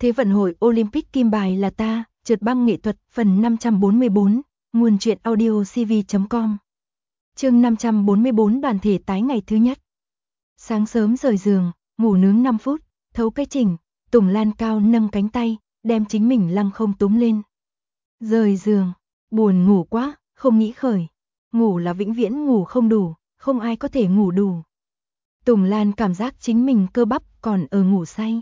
Thế vận hội Olympic kim bài là ta, trượt băng nghệ thuật, phần 544, nguồn truyện audio cv.com. Chương 544 đoàn thể tái ngày thứ nhất. Sáng sớm rời giường, ngủ nướng 5 phút, thấu cái chỉnh, Tùng Lan cao nâng cánh tay, đem chính mình lăng không túm lên. Rời giường, buồn ngủ quá, không nghĩ khởi. Ngủ là vĩnh viễn ngủ không đủ, không ai có thể ngủ đủ. Tùng Lan cảm giác chính mình cơ bắp còn ở ngủ say.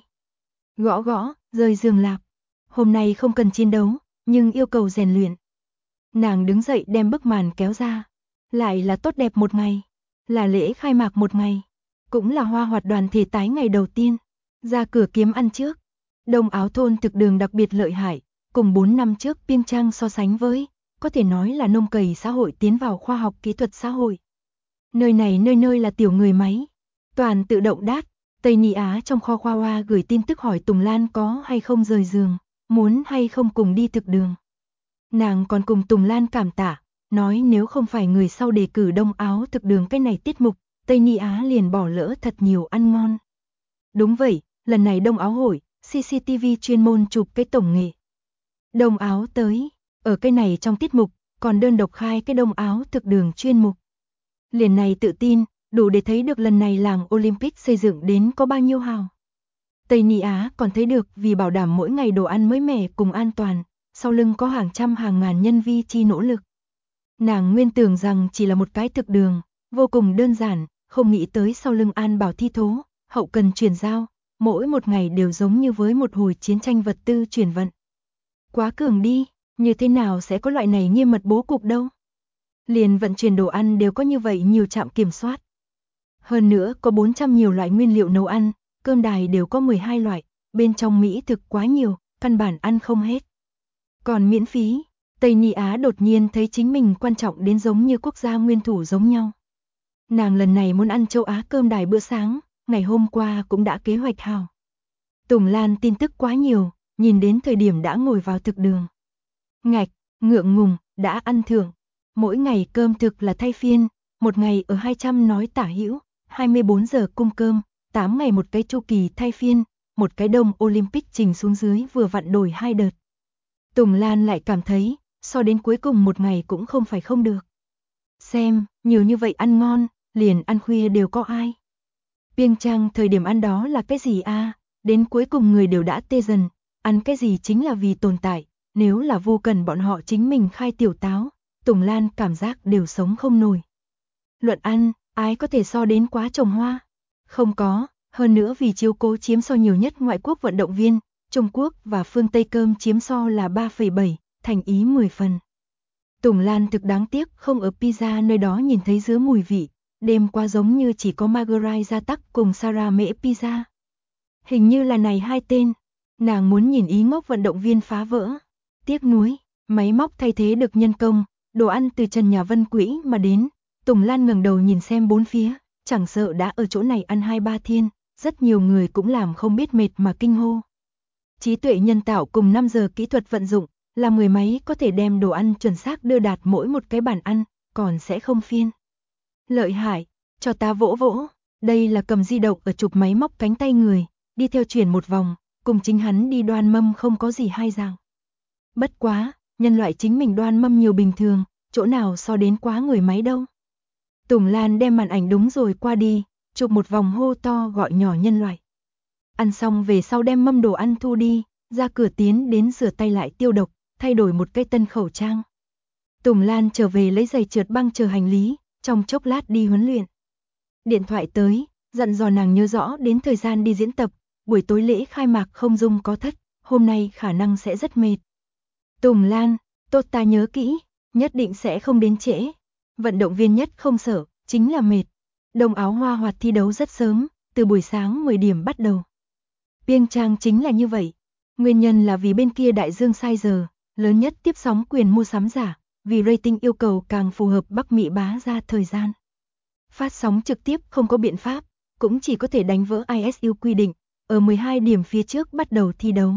Gõ gõ, rời giường lạp. Hôm nay không cần chiến đấu, nhưng yêu cầu rèn luyện. Nàng đứng dậy đem bức màn kéo ra. Lại là tốt đẹp một ngày, là lễ khai mạc một ngày, cũng là hoa hoạt đoàn thể tái ngày đầu tiên. Ra cửa kiếm ăn trước. Đông Áo thôn thực đường đặc biệt lợi hại, cùng 4 năm trước Piêng Trang so sánh với, có thể nói là nông cày xã hội tiến vào khoa học kỹ thuật xã hội. Nơi này nơi là tiểu người máy, toàn tự động đát. Tây Ni Á trong kho khoa hoa gửi tin tức hỏi Tùng Lan có hay không rời giường, muốn hay không cùng đi thực đường. Nàng còn cùng Tùng Lan cảm tạ, nói nếu không phải người sau đề cử Đông Áo thực đường cái này tiết mục, Tây Ni Á liền bỏ lỡ thật nhiều ăn ngon. Đúng vậy, lần này Đông Áo hội, CCTV chuyên môn chụp cái tổng nghệ. Đông Áo tới, ở cái này trong tiết mục, còn đơn độc khai cái Đông Áo thực đường chuyên mục. Liền này tự tin, đủ để thấy được lần này làng Olympic xây dựng đến có bao nhiêu hào. Tây Ni Á còn thấy được vì bảo đảm mỗi ngày đồ ăn mới mẻ cùng an toàn, sau lưng có hàng trăm hàng ngàn nhân vi chi nỗ lực. Nàng nguyên tưởng rằng chỉ là một cái thực đường, vô cùng đơn giản, không nghĩ tới sau lưng an bảo thi thố, hậu cần chuyển giao, mỗi một ngày đều giống như với một hồi chiến tranh vật tư chuyển vận. Quá cường đi, như thế nào sẽ có loại này nghiêm mật bố cục đâu. Liền vận chuyển đồ ăn đều có như vậy nhiều trạm kiểm soát. Hơn nữa có 400 nhiều loại nguyên liệu nấu ăn, cơm đài đều có 12 loại, bên trong mỹ thực quá nhiều, căn bản ăn không hết. Còn miễn phí, Tây Ni Á đột nhiên thấy chính mình quan trọng đến giống như quốc gia nguyên thủ giống nhau. Nàng lần này muốn ăn châu Á cơm đài bữa sáng, ngày hôm qua cũng đã kế hoạch hào. Tùng Lan tin tức quá nhiều, nhìn đến thời điểm đã ngồi vào thực đường. Ngạch, ngượng ngùng, đã ăn thưởng. Mỗi ngày cơm thực là thay phiên, một ngày ở 200 nói tả hữu, 24 giờ cung cơm, 8 ngày một cái chu kỳ thay phiên, một cái đông Olympic trình xuống dưới vừa vặn đổi 2 đợt. Tùng Lan lại cảm thấy, so đến cuối cùng một ngày cũng không phải không được. Xem, nhiều như vậy ăn ngon, liền ăn khuya đều có ai. Piêng Trang thời điểm ăn đó là cái gì a? Đến cuối cùng người đều đã tê dần, ăn cái gì chính là vì tồn tại, nếu là vô cần bọn họ chính mình khai tiểu táo, Tùng Lan cảm giác đều sống không nổi. Luận ăn, ai có thể so đến quá trồng hoa? Không có, hơn nữa vì chiếu cố chiếm so nhiều nhất ngoại quốc vận động viên, Trung Quốc và phương Tây cơm chiếm so là 3,7, thành ý 10 phần. Tùng Lan thực đáng tiếc không ở pizza nơi đó nhìn thấy dứa mùi vị, đêm qua giống như chỉ có Marguerite Gia Tắc cùng Sarah Mễ pizza. Hình như là này hai tên, nàng muốn nhìn ý ngốc vận động viên phá vỡ. Tiếc nuối, máy móc thay thế được nhân công, đồ ăn từ Trần Nhà Vân quỹ mà đến. Tùng Lan ngẩng đầu nhìn xem bốn phía, chẳng sợ đã ở chỗ này ăn 2-3 thiên, rất nhiều người cũng làm không biết mệt mà kinh hô. Trí tuệ nhân tạo cùng 5 giờ kỹ thuật vận dụng, là người máy có thể đem đồ ăn chuẩn xác đưa đạt mỗi một cái bàn ăn, còn sẽ không phiên. Lợi hại, cho ta vỗ vỗ, đây là cầm di động ở chụp máy móc cánh tay người, đi theo chuyển một vòng, cùng chính hắn đi đoan mâm không có gì hai dạng. Bất quá, nhân loại chính mình đoan mâm nhiều bình thường, chỗ nào so đến quá người máy đâu. Tùng Lan đem màn ảnh đúng rồi qua đi, chụp một vòng hô to gọi nhỏ nhân loại. Ăn xong về sau đem mâm đồ ăn thu đi, ra cửa tiến đến rửa tay lại tiêu độc, thay đổi một cái tân khẩu trang. Tùng Lan trở về lấy giày trượt băng chờ hành lý, trong chốc lát đi huấn luyện. Điện thoại tới, dặn dò nàng nhớ rõ đến thời gian đi diễn tập, buổi tối lễ khai mạc không dung có thất, hôm nay khả năng sẽ rất mệt. Tùng Lan, tốt ta nhớ kỹ, nhất định sẽ không đến trễ. Vận động viên nhất không sợ, chính là mệt. Đông Áo hoa hoạt thi đấu rất sớm, từ buổi sáng 10 điểm bắt đầu. Piêng Trang chính là như vậy. Nguyên nhân là vì bên kia đại dương sai giờ, lớn nhất tiếp sóng quyền mua sắm giả, vì rating yêu cầu càng phù hợp Bắc Mỹ bá ra thời gian. Phát sóng trực tiếp không có biện pháp, cũng chỉ có thể đánh vỡ ISU quy định, ở 12 điểm phía trước bắt đầu thi đấu.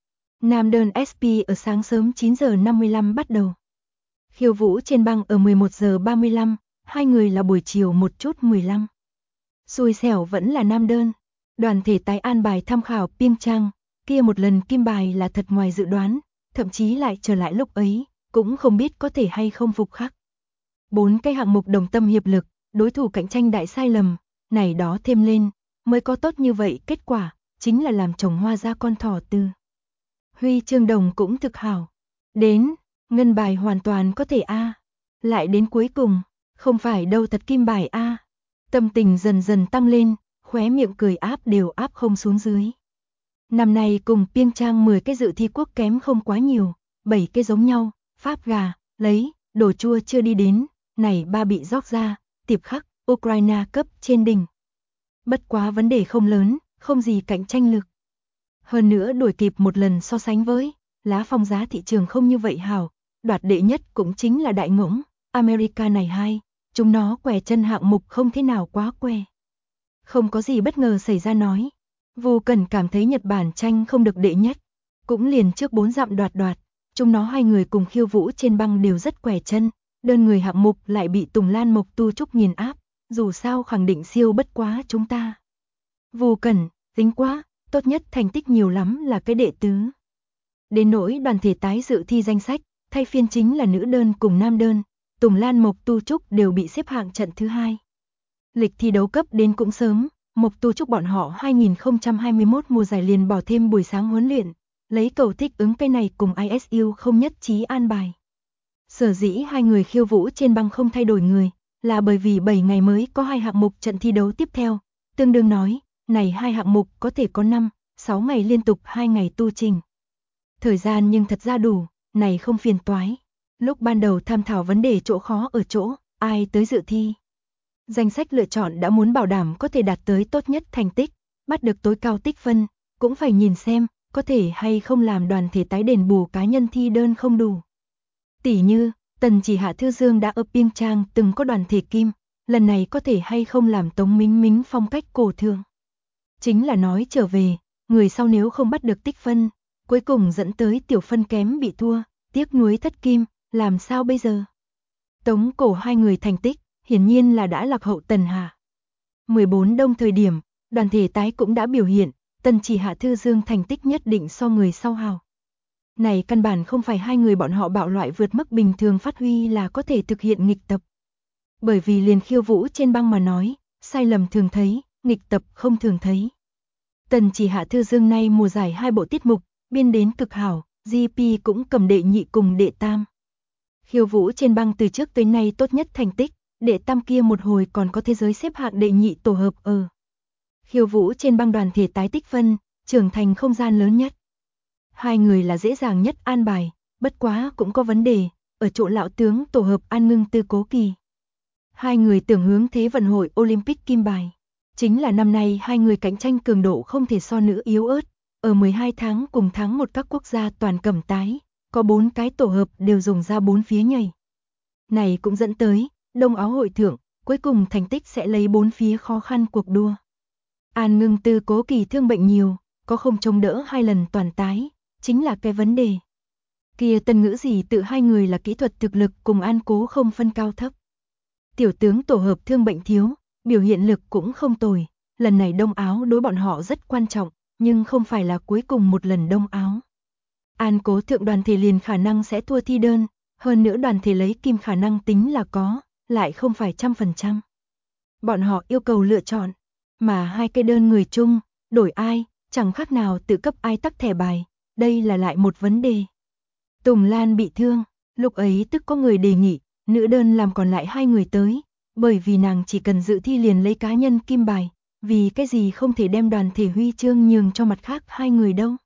Nam đơn SP ở sáng sớm 9 giờ 55 bắt đầu. Khiêu vũ trên băng ở 11 giờ 35, hai người là buổi chiều một chút 15. Xui xẻo vẫn là nam đơn. Đoàn thể tái an bài tham khảo Piêng Trang, kia một lần kim bài là thật ngoài dự đoán, thậm chí lại trở lại lúc ấy, cũng không biết có thể hay không phục khắc. 4 cái hạng mục đồng tâm hiệp lực, đối thủ cạnh tranh đại sai lầm, này đó thêm lên, mới có tốt như vậy kết quả, chính là làm trồng hoa ra con thỏ tư. Huy chương đồng cũng thực hảo. Đến, ngân bài hoàn toàn có thể a. Lại đến cuối cùng, không phải đâu thật kim bài a. Tâm tình dần dần tăng lên, khóe miệng cười áp đều áp không xuống dưới. Năm nay cùng Piêng Trang 10 cái dự thi quốc kém không quá nhiều, 7 cái giống nhau, Pháp gà, lấy, đồ chua chưa đi đến, này 3 bị róc ra, tiệp khắc, Ukraine cấp trên đỉnh. Bất quá vấn đề không lớn, không gì cạnh tranh lực. Hơn nữa đuổi kịp một lần so sánh với, lá phong giá thị trường không như vậy hảo, đoạt đệ nhất cũng chính là đại ngỗng, America này hai, chúng nó què chân hạng mục không thế nào quá què. Không có gì bất ngờ xảy ra nói. Vô Cần cảm thấy Nhật Bản tranh không được đệ nhất, cũng liền trước 4 dặm đoạt, chúng nó hai người cùng khiêu vũ trên băng đều rất què chân, đơn người hạng mục lại bị Tùng Lan Mộc Tu Trúc nghiền áp, dù sao khẳng định siêu bất quá chúng ta. Vô Cần, tính quá, tốt nhất thành tích nhiều lắm là cái đệ tứ. Đến nỗi đoàn thể tái dự thi danh sách, thay phiên chính là nữ đơn cùng nam đơn, Tùng Lan Mộc Tu Trúc đều bị xếp hạng trận thứ 2. Lịch thi đấu cấp đến cũng sớm, Mộc Tu Trúc bọn họ 2021 mùa giải liền bỏ thêm buổi sáng huấn luyện, lấy cầu thích ứng cái này cùng ISU không nhất trí an bài. Sở dĩ hai người khiêu vũ trên băng không thay đổi người, là bởi vì 7 ngày mới có 2 hạng mục trận thi đấu tiếp theo, tương đương nói, này 2 hạng mục có thể có 5, 6 ngày liên tục 2 ngày tu trình. Thời gian nhưng thật ra đủ, này không phiền toái. Lúc ban đầu tham thảo vấn đề chỗ khó ở chỗ, ai tới dự thi. Danh sách lựa chọn đã muốn bảo đảm có thể đạt tới tốt nhất thành tích, bắt được tối cao tích phân, cũng phải nhìn xem, có thể hay không làm đoàn thể tái đền bù cá nhân thi đơn không đủ. Tỷ như, Tần Chỉ Hạ Thư Dương đã ở Piêng Trang từng có đoàn thể kim, lần này có thể hay không làm Tống Mính Mính phong cách cổ thường. Chính là nói trở về, người sau nếu không bắt được tích phân, cuối cùng dẫn tới tiểu phân kém bị thua, tiếc nuối thất kim, làm sao bây giờ? Tống cổ hai người thành tích, hiển nhiên là đã lạc hậu Tần Hạ. 14 đông thời điểm, đoàn thể tái cũng đã biểu hiện, Tần Chỉ Hạ Thư Dương thành tích nhất định so người sau hào. Này căn bản không phải hai người bọn họ bạo loại vượt mức bình thường phát huy là có thể thực hiện nghịch tập. Bởi vì liền khiêu vũ trên băng mà nói, sai lầm thường thấy, nghịch tập không thường thấy. Tần Chỉ Hạ Thư Dương nay mùa giải 2 bộ tiết mục, biên đến cực hảo, GP cũng cầm đệ nhị cùng đệ tam. Khiêu vũ trên băng từ trước tới nay tốt nhất thành tích, đệ tam kia một hồi còn có thế giới xếp hạng đệ nhị tổ hợp ở. Khiêu vũ trên băng đoàn thể tái tích phân, trưởng thành không gian lớn nhất. Hai người là dễ dàng nhất an bài, bất quá cũng có vấn đề, ở chỗ lão tướng tổ hợp An Ngưng Tư Cố Kỳ. Hai người tưởng hướng Thế vận hội Olympic kim bài. Chính là năm nay hai người cạnh tranh cường độ không thể so nữ yếu ớt, ở 12 tháng cùng thắng một các quốc gia toàn cầm tái, có 4 cái tổ hợp đều dùng ra 4 phía nhảy. Này cũng dẫn tới, Đông Áo hội thưởng, cuối cùng thành tích sẽ lấy 4 phía khó khăn cuộc đua. An Ngưng Tư Cố Kỳ thương bệnh nhiều, có không chống đỡ 2 lần toàn tái, chính là cái vấn đề. Kia Tần Ngữ gì tự hai người là kỹ thuật thực lực cùng An Cố không phân cao thấp. Tiểu tướng tổ hợp thương bệnh thiếu, biểu hiện lực cũng không tồi, lần này Đông Áo đối bọn họ rất quan trọng, nhưng không phải là cuối cùng một lần Đông Áo. An Cố thượng đoàn thể liền khả năng sẽ thua thi đơn, hơn nữa đoàn thể lấy kim khả năng tính là có, lại không phải 100%. Bọn họ yêu cầu lựa chọn, mà hai cái đơn người chung, đổi ai, chẳng khác nào tự cấp ai tắc thẻ bài, đây là lại một vấn đề. Tùng Lan bị thương, lúc ấy tức có người đề nghị, nữ đơn làm còn lại 2 người tới, bởi vì nàng chỉ cần dự thi liền lấy cá nhân kim bài, vì cái gì không thể đem đoàn thể huy chương nhường cho mặt khác 2 người đâu.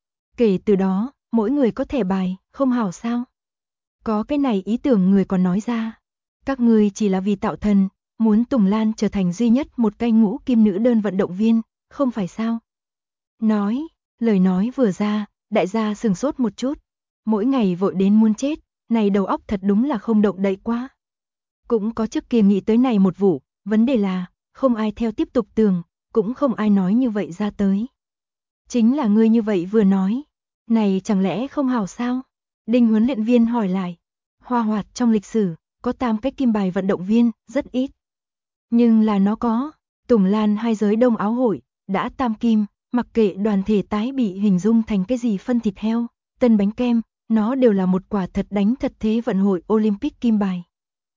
Kể từ đó, mỗi người có thẻ bài, không hảo sao? Có cái này ý tưởng người còn nói ra. Các người chỉ là vì tạo thần, muốn Tùng Lan trở thành duy nhất một cây ngũ kim nữ đơn vận động viên, không phải sao? Lời nói vừa ra, đại gia sừng sốt một chút. Mỗi ngày vội đến muốn chết, này đầu óc thật đúng là không động đậy quá. Cũng có trước kia nghĩ tới này một vụ, vấn đề là, không ai theo tiếp tục tường, cũng không ai nói như vậy ra tới. Chính là ngươi như vậy vừa nói, này chẳng lẽ không hảo sao? Đinh huấn luyện viên hỏi lại, Hoa Hoạt trong lịch sử, có 8 cái kim bài vận động viên, rất ít. Nhưng là nó có, Tùng Lan hai giới Đông Áo hội, đã tam kim, Mặc kệ đoàn thể tái bị hình dung thành cái gì phân thịt heo, tân bánh kem, nó đều là một quả thật đánh thật thế vận hội Olympic kim bài.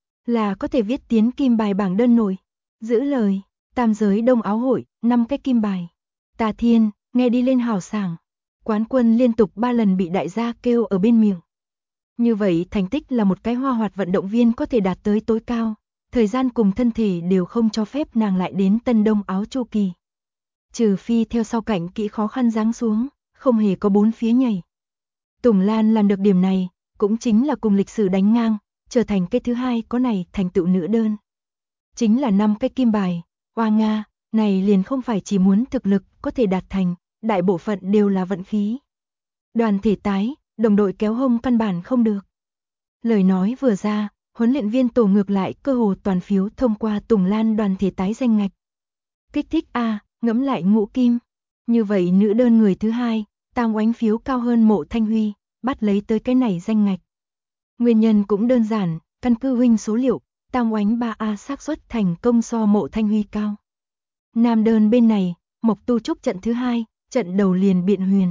Là có thể viết tiến kim bài bảng đơn nổi. Giữ lời, tam giới đông áo hội, 5 cái kim bài. Tà Thiên, nghe đi lên hào sảng. Quán quân liên tục 3 lần bị đại gia kêu ở bên miệng. Như vậy thành tích là một cái hoa hoạt vận động viên có thể đạt tới tối cao. Thời gian cùng thân thể đều không cho phép nàng lại đến tân đông áo chu kỳ. Trừ phi theo sau cảnh kỹ khó khăn giáng xuống, không hề có bốn phía nhảy. Tùng Lan làm được điểm này, cũng chính là cùng lịch sử đánh ngang, trở thành cái thứ hai có này thành tựu nữ đơn. Chính là 5 cái kim bài, oa Nga, này liền không phải chỉ muốn thực lực có thể đạt thành, đại bộ phận đều là vận khí. Đoàn thể tái, đồng đội kéo hông căn bản không được. Lời nói vừa ra, huấn luyện viên tổ ngược lại cơ hồ toàn phiếu thông qua Tùng Lan đoàn thể tái danh ngạch. Kích thích a, ngẫm lại ngũ kim. Như vậy nữ đơn người thứ hai, Tam Oánh phiếu cao hơn Mộ Thanh Huy, bắt lấy tới cái này danh ngạch. Nguyên nhân cũng đơn giản, căn cứ huynh số liệu, Tam Oánh 3A xác suất thành công so Mộ Thanh Huy cao. Nam đơn bên này, Mộc Tu Trúc trận thứ hai, trận đầu liền biện huyền.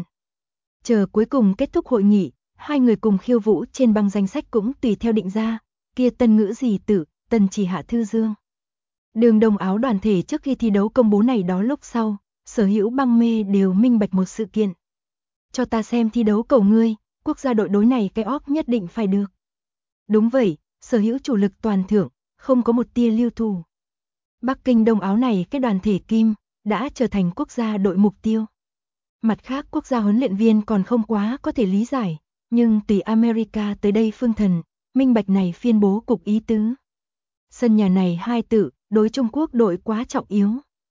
Chờ cuối cùng kết thúc hội nghị, hai người cùng khiêu vũ trên băng danh sách cũng tùy theo định ra, kia tân ngữ gì tử, tân chỉ hạ thư dương. Đường đồng áo đoàn thể trước khi thi đấu công bố này đó lúc sau, sở hữu băng mê đều minh bạch một sự kiện. Cho ta xem thi đấu cầu ngươi, quốc gia đội đối này cái óp nhất định phải được. Đúng vậy, sở hữu chủ lực toàn thưởng, không có một tia lưu thủ. Bắc Kinh đông áo này cái đoàn thể kim, đã trở thành quốc gia đội mục tiêu. Mặt khác quốc gia huấn luyện viên còn không quá có thể lý giải, nhưng tùy America tới đây phương thần, minh bạch này phiên bố cục ý tứ. Sân nhà này hai tự, đối Trung Quốc đội quá trọng yếu.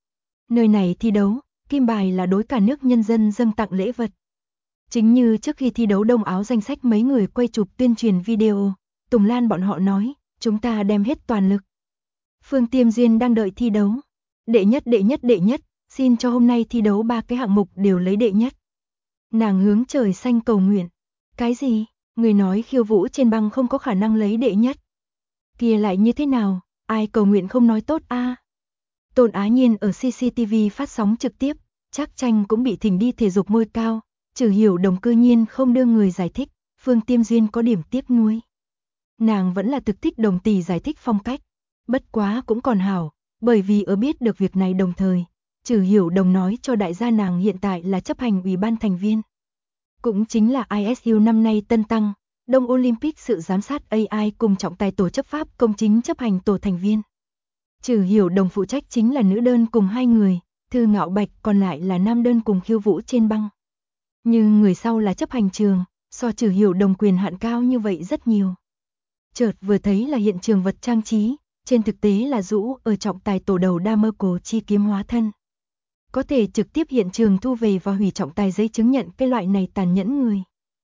Nơi này thi đấu, kim bài là đối cả nước nhân dân dâng tặng lễ vật. Chính như trước khi thi đấu đông áo danh sách mấy người quay chụp tuyên truyền video, Tùng Lan bọn họ nói, chúng ta đem hết toàn lực. Phương Tiêm Duyên đang đợi thi đấu. Đệ nhất, xin cho hôm nay thi đấu 3 cái hạng mục đều lấy đệ nhất. Nàng hướng trời xanh cầu nguyện. Cái gì? Người nói khiêu vũ trên băng không có khả năng lấy đệ nhất. Kia lại như thế nào? Ai cầu nguyện không nói tốt a? Tôn Á Nhiên ở CCTV phát sóng trực tiếp, Trác Tranh cũng bị thỉnh đi thể dục ngôi cao, Trừ Hiểu Đồng cư nhiên không đưa người giải thích, Phương Tiêm Duyên có điểm tiếc nuối. Nàng vẫn là thực thích Đồng tỷ giải thích phong cách, bất quá cũng còn hảo, bởi vì ở biết được việc này đồng thời, Trừ Hiểu Đồng nói cho đại gia nàng hiện tại là chấp hành ủy ban thành viên. Cũng chính là ISU năm nay tân tăng, Đông Olympic sự giám sát AI cùng trọng tài tổ chấp pháp công chính chấp hành tổ thành viên. Trừ Hiểu Đồng phụ trách chính là nữ đơn cùng 2 người, Thư Ngạo Bạch còn lại là nam đơn cùng khiêu vũ trên băng. Nhưng người sau là chấp hành trường, so Trừ Hiểu Đồng quyền hạn cao như vậy rất nhiều. Chợt vừa thấy là hiện trường vật trang trí, trên thực tế là rũ ở trọng tài tổ đầu đa mơ cổ chi kiếm hóa thân. Có thể trực tiếp hiện trường thu về và hủy trọng tài giấy chứng nhận cái loại này tàn nhẫn người.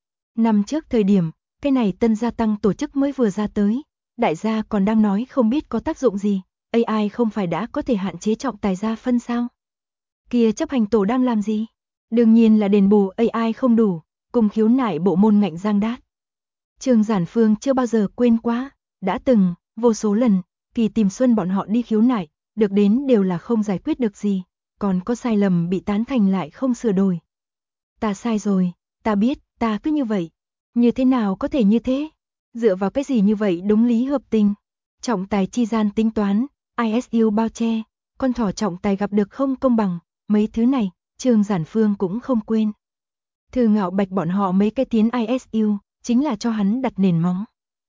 Năm trước thời điểm, cái này tân gia tăng tổ chức mới vừa ra tới, đại gia còn đang nói không biết có tác dụng gì, AI không phải đã có thể hạn chế trọng tài ra phân sao? Kia chấp hành tổ đang làm gì? Đương nhiên là đền bù AI không đủ, cùng khiếu nại bộ môn ngạnh giang đát. Trương Giản Phương chưa bao giờ quên quá, đã từng, vô số lần, Kỳ Tìm Xuân bọn họ đi khiếu nại, được đến đều là không giải quyết được gì, còn có sai lầm bị tán thành lại không sửa đổi. Ta sai rồi, ta biết, ta cứ như vậy. Như thế nào có thể như thế? Dựa vào cái gì như vậy đúng lý hợp tình? Trọng tài chi gian tính toán, ISU bao che, con thỏ trọng tài gặp được không công bằng, mấy thứ này, Trương Giản Phương cũng không quên. Thư Ngạo Bạch bọn họ mấy cái tiến ISU, chính là cho hắn đặt nền móng.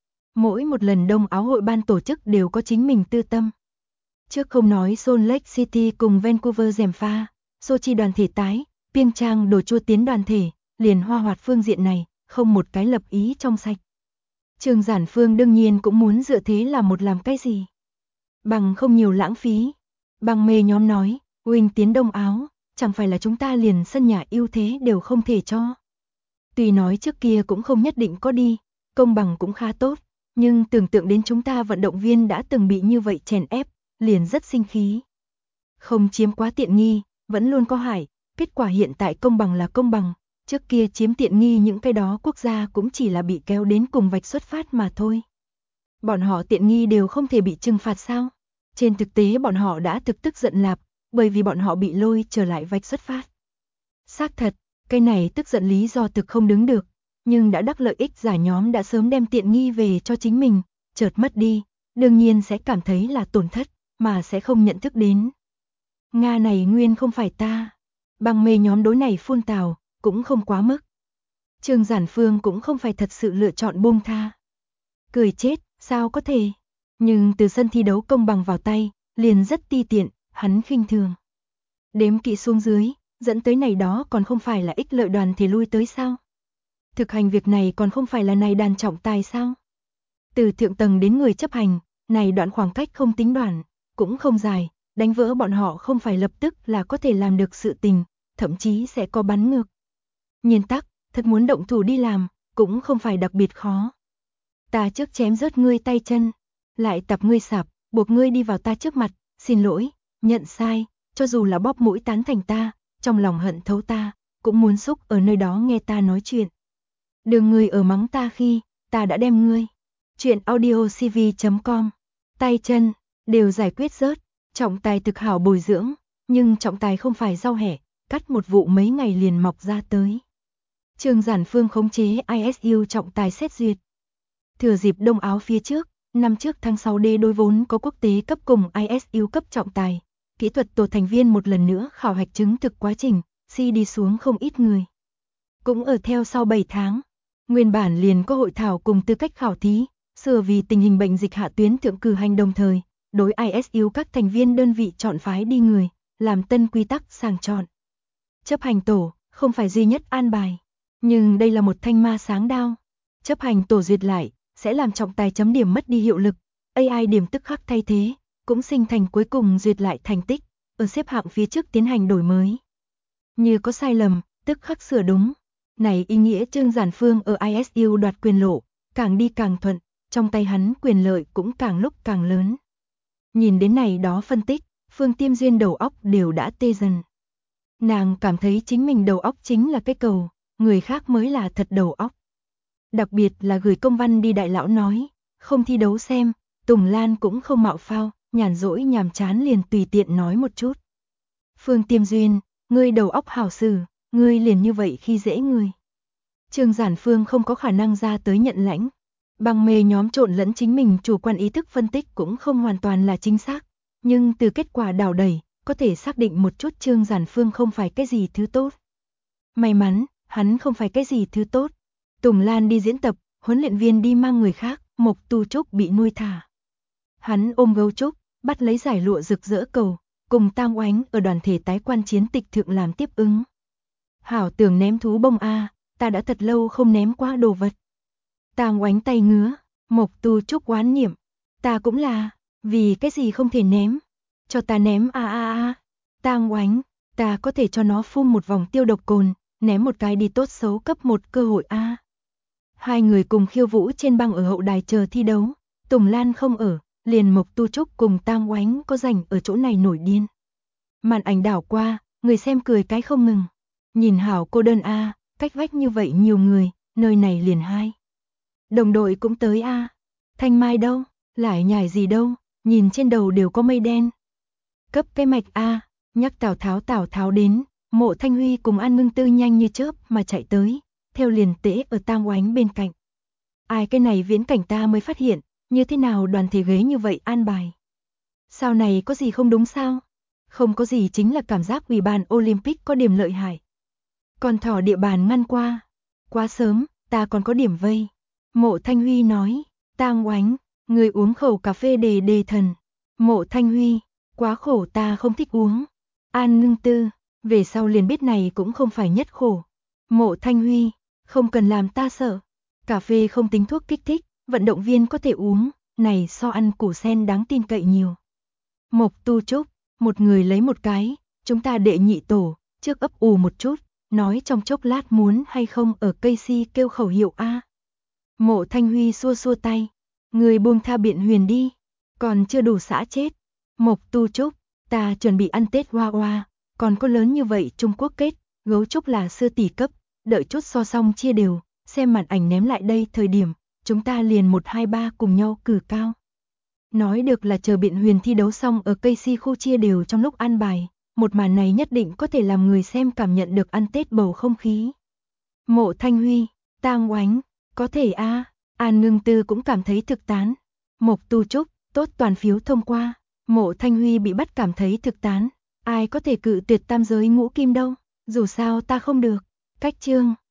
Mỗi một lần đông áo hội ban tổ chức đều có chính mình tư tâm. Trước không nói Salt Lake City cùng Vancouver gièm pha, Sochi đoàn thể tái, Pyeongchang đồ chua tiến đoàn thể, liền hoa hoạt phương diện này, không một cái lập ý trong sạch. Trương Giản Phương đương nhiên cũng muốn dựa thế là một làm cái gì. Bằng không nhiều lãng phí. Bằng mê nhóm nói, huynh tiến đông áo, chẳng phải là chúng ta liền sân nhà ưu thế đều không thể cho. Tuy nói trước kia cũng không nhất định có đi, công bằng cũng khá tốt, nhưng tưởng tượng đến chúng ta vận động viên đã từng bị như vậy chèn ép, liền rất sinh khí. Không chiếm quá tiện nghi, vẫn luôn có hại, kết quả hiện tại công bằng là công bằng, trước kia chiếm tiện nghi những cái đó quốc gia cũng chỉ là bị kéo đến cùng vạch xuất phát mà thôi. Bọn họ tiện nghi đều không thể bị trừng phạt sao? Trên thực tế bọn họ đã thực tức giận lạp, bởi vì bọn họ bị lôi trở lại vạch xuất phát. Xác thật, cái này tức giận lý do thực không đứng được, nhưng đã đắc lợi ích giả nhóm đã sớm đem tiện nghi về cho chính mình, chợt mất đi, đương nhiên sẽ cảm thấy là tổn thất, mà sẽ không nhận thức đến. Nga này nguyên không phải ta. Bằng mê nhóm đối này phun tào, cũng không quá mức. Trương Giản Phương cũng không phải thật sự lựa chọn buông tha. Cười chết, sao có thể. Nhưng từ sân thi đấu công bằng vào tay, liền rất ti tiện, hắn khinh thường. Đếm kỵ xuống dưới, dẫn tới này đó còn không phải là ích lợi đoàn thể lui tới sao? Thực hành việc này còn không phải là này đàn trọng tài sao? Từ thượng tầng đến người chấp hành, này đoạn khoảng cách không tính đoạn, cũng không dài, đánh vỡ bọn họ không phải lập tức là có thể làm được sự tình, thậm chí sẽ có bắn ngược. Nhiên tắc, thật muốn động thủ đi làm, cũng không phải đặc biệt khó. Ta trước chém rớt ngươi tay chân, lại tập ngươi sạp, buộc ngươi đi vào ta trước mặt, xin lỗi, nhận sai, cho dù là bóp mũi tán thành ta, trong lòng hận thấu ta, cũng muốn xúc ở nơi đó nghe ta nói chuyện. Đường ngươi ở mắng ta khi, ta đã đem ngươi. Chuyện audiocv.com, tay chân, đều giải quyết rớt, trọng tài thực hảo bồi dưỡng, nhưng trọng tài không phải rau hẻ, cắt một vụ mấy ngày liền mọc ra tới. Trương Giản Phương khống chế ISU trọng tài xét duyệt. Thừa dịp Đông Áo phía trước, năm trước tháng 6 đê đối vốn có quốc tế cấp cùng ISU cấp trọng tài, kỹ thuật tổ thành viên một lần nữa khảo hạch chứng thực quá trình, đi xuống không ít người. Cũng ở theo sau 7 tháng, nguyên bản liền có hội thảo cùng tư cách khảo thí, sửa vì tình hình bệnh dịch hạ tuyến thượng cử hành đồng thời, đối ISU các thành viên đơn vị chọn phái đi người, làm tân quy tắc sàng chọn. Chấp hành tổ, không phải duy nhất an bài, nhưng đây là một thanh ma sáng đao. Chấp hành tổ duyệt lại, sẽ làm trọng tài chấm điểm mất đi hiệu lực, AI điểm tức khắc thay thế, cũng sinh thành cuối cùng duyệt lại thành tích, ở xếp hạng phía trước tiến hành đổi mới. Như có sai lầm, tức khắc sửa đúng. Này ý nghĩa Trương Giản Phương ở ISU đoạt quyền lộ, càng đi càng thuận, trong tay hắn quyền lợi cũng càng lúc càng lớn. Nhìn đến này đó phân tích, Phương Tiêm Duyên đầu óc đều đã tê dần. Nàng cảm thấy chính mình đầu óc chính là cái cầu, người khác mới là thật đầu óc. Đặc biệt là gửi công văn đi đại lão nói, không thi đấu xem, Tùng Lan cũng không mạo phao, nhàn rỗi nhàm chán liền tùy tiện nói một chút. Phương Tiêm Duyên, ngươi đầu óc hảo xử, ngươi liền như vậy khi dễ người. Trương Giản Phương không có khả năng ra tới nhận lãnh. Bằng mê nhóm trộn lẫn chính mình chủ quan ý thức phân tích cũng không hoàn toàn là chính xác, nhưng từ kết quả đảo đẩy, có thể xác định một chút Trương Giản Phương không phải cái gì thứ tốt. May mắn, hắn không phải cái gì thứ tốt. Tùng Lan đi diễn tập, huấn luyện viên đi mang người khác, Mộc Tu Trúc bị nuôi thả. Hắn ôm gấu trúc, bắt lấy giải lụa rực rỡ cầu, cùng Tam Oánh ở đoàn thể tái quan chiến tịch thượng làm tiếp ứng. Hảo tưởng ném thú bông a, ta đã thật lâu không ném qua đồ vật. Tam Oánh tay ngứa, Mộc Tu Trúc oán niệm, ta cũng là, vì cái gì không thể ném, cho ta ném a. Tam Oánh, ta có thể cho nó phun một vòng tiêu độc cồn, ném một cái đi tốt xấu cấp một cơ hội a. Hai người cùng khiêu vũ trên băng ở hậu đài chờ thi đấu, Tùng Lan không ở, liền Mộc Tu Trúc cùng Tam Oánh có rảnh ở chỗ này nổi điên. Màn ảnh đảo qua, người xem cười cái không ngừng. Nhìn hảo cô đơn a, cách vách như vậy nhiều người, nơi này liền hai. Đồng đội cũng tới a. Thanh Mai đâu, lại nhảy gì đâu, nhìn trên đầu đều có mây đen. Cấp cái mạch a, nhắc Tào Tháo đến, Mộ Thanh Huy cùng An Ngưng Tư nhanh như chớp mà chạy tới, theo liền tễ ở Tam Oánh bên cạnh. Ai cái này viễn cảnh ta mới phát hiện, như thế nào đoàn thể ghế như vậy an bài. Sao này có gì không đúng sao? Không có gì, chính là cảm giác ủy ban Olympic có điểm lợi hại. Còn thỏ địa bàn ngăn qua. Quá sớm, ta còn có điểm vây. Mộ Thanh Huy nói, Tam Oánh, người uống khẩu cà phê để đề thần. Mộ Thanh Huy, quá khổ ta không thích uống. An Ngưng Tư, về sau liền biết này cũng không phải nhất khổ. Mộ Thanh Huy, không cần làm ta sợ. Cà phê không tính thuốc kích thích, vận động viên có thể uống, này so ăn củ sen đáng tin cậy nhiều. Mộc Tu Trúc, một người lấy một cái, chúng ta đệ nhị tổ, trước ấp ù một chút, nói trong chốc lát muốn hay không ở cây si kêu khẩu hiệu A. Mộ Thanh Huy xua xua tay, người buông tha Biện Huyền đi, còn chưa đủ xã chết. Mộc Tu Trúc, ta chuẩn bị ăn Tết hoa hoa, còn có lớn như vậy Trung Quốc kết, gấu trúc là sư tỷ cấp, đợi chút so xong chia đều, xem màn ảnh ném lại đây thời điểm, chúng ta liền 1, 2, 3 cùng nhau cử cao. Nói được là chờ Biện Huyền thi đấu xong ở cây si khu chia đều trong lúc ăn bài, một màn này nhất định có thể làm người xem cảm nhận được ăn Tết bầu không khí. Mộ Thanh Huy, Tang Oánh, có thể a. An Ngưng Tư cũng cảm thấy thực tán. Mộc Tu Trúc, tốt, toàn phiếu thông qua. Mộ Thanh Huy bị bắt cảm thấy thực tán. Ai có thể cự tuyệt tam giới ngũ kim đâu, dù sao ta không được. Cách chương